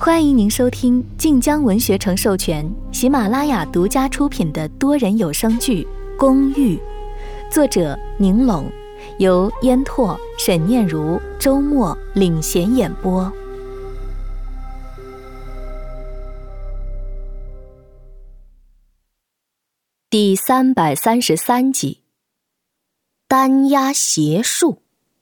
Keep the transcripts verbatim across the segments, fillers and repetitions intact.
欢迎您收听晋江文学城授权、喜马拉雅独家出品的多人有声剧《公寓》，作者宁拢，由烟拓、沈念如、周末领衔演播。第三百三十三集，单压邪术。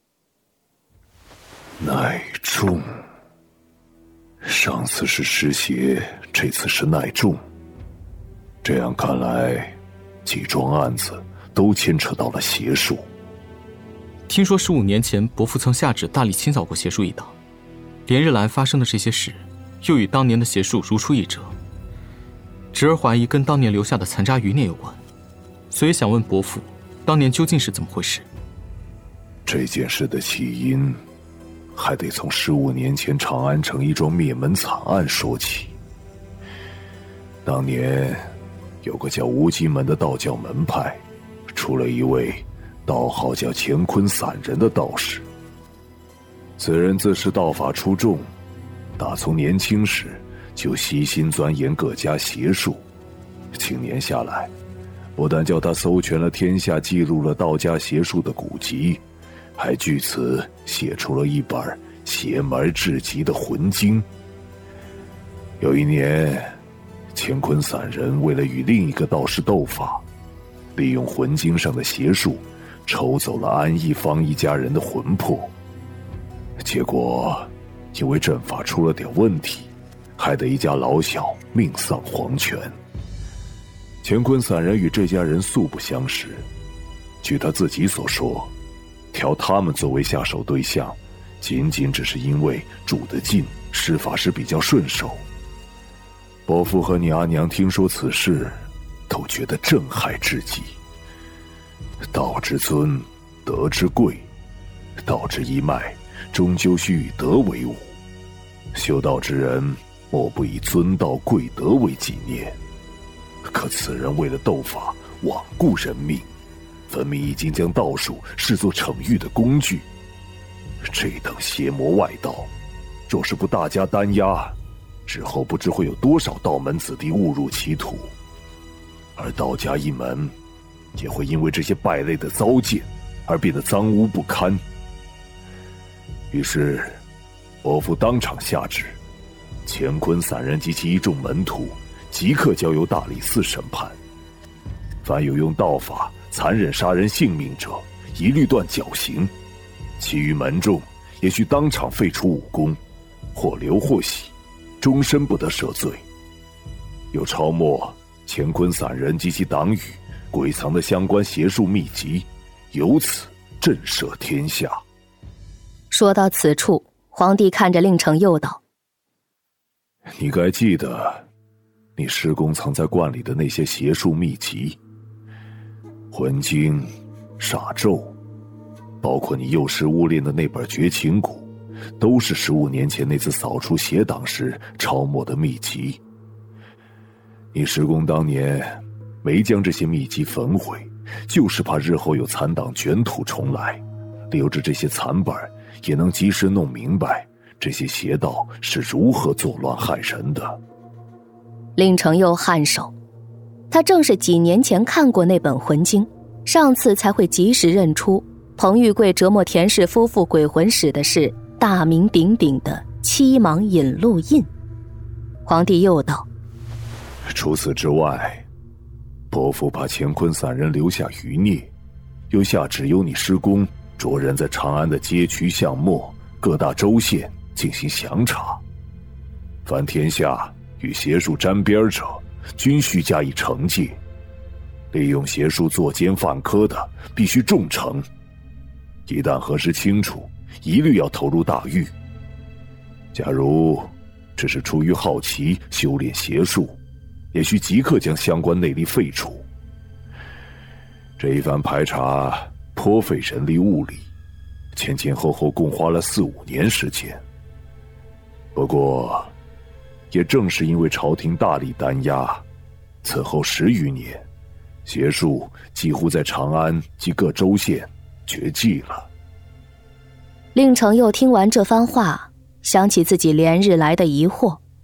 耐重，上次是湿邪，这次是耐重。这样看来，几桩案子都牵扯到了邪术。 听说十五年前伯父曾下旨大力清扫过邪术一党，连日来发生的这些事，又与当年的邪术如出一辙。侄儿怀疑跟当年留下的残渣余孽有关，所以想问伯父，当年究竟是怎么回事？ 这件事的起因，还得从十五年前长安城一桩灭门惨案说起。当年有个叫无极门的道教门派，出了一位道号叫乾坤散人的道士。此人自是道法出众，打从年轻时就悉心钻研各家邪术，青年下来，不但叫他搜全了天下记录了道家邪术的古籍，还据此写出了一本邪门至极的魂经。有一年，乾坤散人为了与另一个道士斗法，利用魂经上的邪术抽走了安义方一家人的魂魄，结果因为阵法出了点问题，害得一家老小命丧黄泉。乾坤散人与这家人素不相识，据他自己所说，挑他们作为下手对象，仅仅只是因为住得近，施法时比较顺手。伯父和你阿娘听说此事，都觉得震撼至极。道之尊，德之贵，道之一脉，终究须与德为伍。修道之人，莫不以尊道贵德为己念。可此人为了斗法，罔顾人命，分明已经将道术视作惩狱的工具。这等邪魔外道，若是不大加单压，之后不知会有多少道门子弟误入歧途，而道家一门也会因为这些败类的糟践而变得脏污不堪。于是伯父当场下旨，乾坤散人及其一众门徒即刻交由大理寺审判，凡有用道法残忍杀人性命者，一律断绞刑；其余门众也需当场废除武功，或留或洗，终身不得赦罪。又抄没乾坤散人及其党羽鬼藏的相关邪术秘籍，由此震慑天下。 说到此处，皇帝看着令程又道： 你该记得你师公藏在罐里的那些邪术秘籍，魂经、煞咒，包括你幼时误练的那本绝情谷，都是十五年前那次扫除邪党时抄没的秘籍。你师公当年没将这些秘籍焚毁，就是怕日后有残党卷土重来，留着这些残本也能及时弄明白这些邪道是如何作乱害人的。 令程又颔首，他正是几年前看过那本魂经，上次才会及时认出彭玉贵折磨田氏夫妇鬼魂使的是大名鼎鼎的七芒引路印。皇帝又道： 除此之外，伯父怕乾坤散人留下余孽，又下旨由你师公着人在长安的街区巷陌各大州县进行详查，凡天下与邪术沾边者，均需加以惩戒。利用邪术作奸犯科的，必须重惩。一旦核实清楚，一律要投入大狱。假如只是出于好奇修炼邪术，也需即刻将相关内力废除。这一番排查颇费人力物力，前前后后共花了四五年时间。不过也正是因为朝廷大力单压，此后十余年，邪术几乎在长安及各州县绝迹了。 令程又听完这番话，想起自己连日来的疑惑，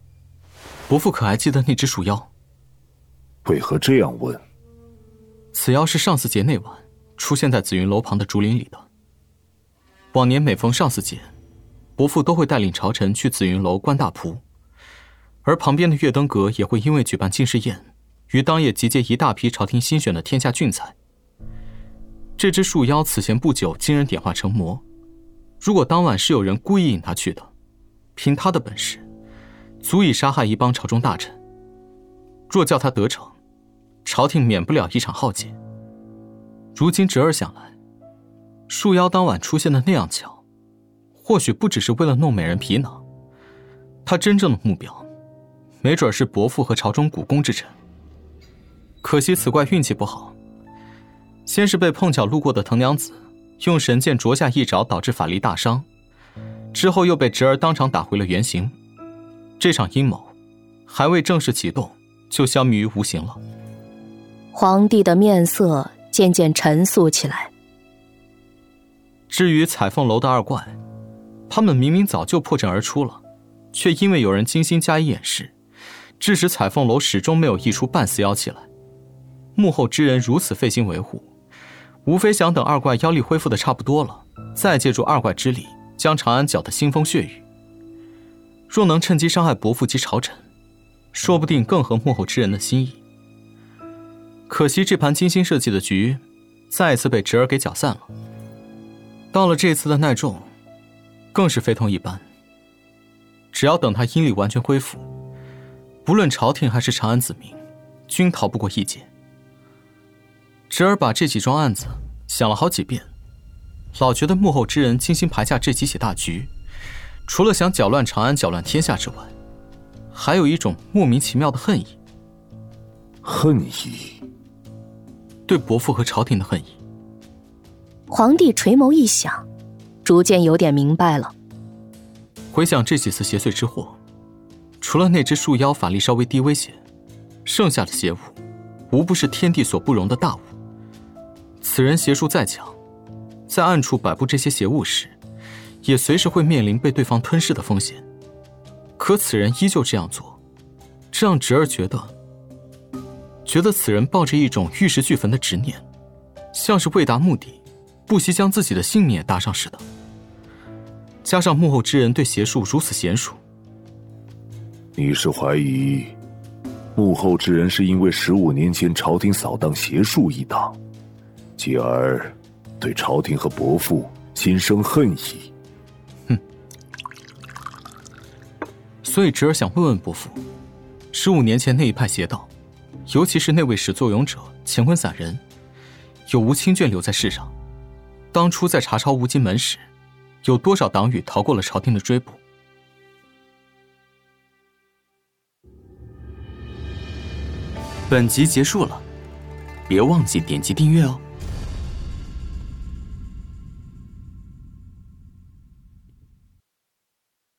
伯父可还记得那只树妖？ 为何这样问？ 此妖是上巳节那晚出现在紫云楼旁的竹林里的。往年每逢上巳节，伯父都会带领朝臣去紫云楼观大蒲，而旁边的月登阁也会因为举办进士宴，于当夜集结一大批朝廷新选的天下俊才。这只树妖此前不久经人点化成魔，如果当晚是有人故意引他去的，凭他的本事，足以杀害一帮朝中大臣。若叫他得逞，朝廷免不了一场浩劫。如今侄儿想来，树妖当晚出现的那样巧，或许不只是为了弄美人皮囊，他真正的目标没准是伯父和朝中股肱之臣。可惜此怪运气不好，先是被碰巧路过的藤娘子用神剑啄下一爪，导致法力大伤，之后又被侄儿当场打回了原形。这场阴谋还未正式启动，就消弭于无形了。 皇帝的面色渐渐沉肃起来。 至于彩凤楼的二怪，他们明明早就破阵而出了，却因为有人精心加以掩饰，致使彩凤楼始终没有溢出半丝妖气来。幕后之人如此费心维护，无非想等二怪妖力恢复的差不多了，再借助二怪之力将长安搅得腥风血雨。若能趁机伤害伯父及朝臣，说不定更合幕后之人的心意。可惜这盘精心设计的局再一次被侄儿给搅散了。到了这次的奈众，更是非同一般。只要等他阴力完全恢复，不论朝廷还是长安子民，均逃不过一劫。侄儿把这几桩案子想了好几遍，老觉得幕后之人精心排下这几起大局，除了想搅乱长安、搅乱天下之外，还有一种莫名其妙的恨意。 恨意？ 对伯父和朝廷的恨意。 皇帝垂眸一想，逐渐有点明白了。 回想这几次邪祟之祸，除了那只树妖法力稍微低微些，剩下的邪物无不是天地所不容的大物。此人邪术再强，在暗处摆布这些邪物时，也随时会面临被对方吞噬的风险。可此人依旧这样做，这让侄儿觉得觉得此人抱着一种玉石俱焚的执念，像是为达目的不惜将自己的性命也搭上似的。加上幕后之人对邪术如此娴熟， 你是怀疑幕后之人是因为十五年前朝廷扫荡邪术一党，继而对朝廷和伯父心生恨意？ 哼。所以侄儿想问问伯父，十五年前那一派邪道，尤其是那位始作俑者乾坤散人，有无亲眷留在世上？当初在查抄无极门时，有多少党羽逃过了朝廷的追捕？ 本集结束了，别忘记点击订阅哦。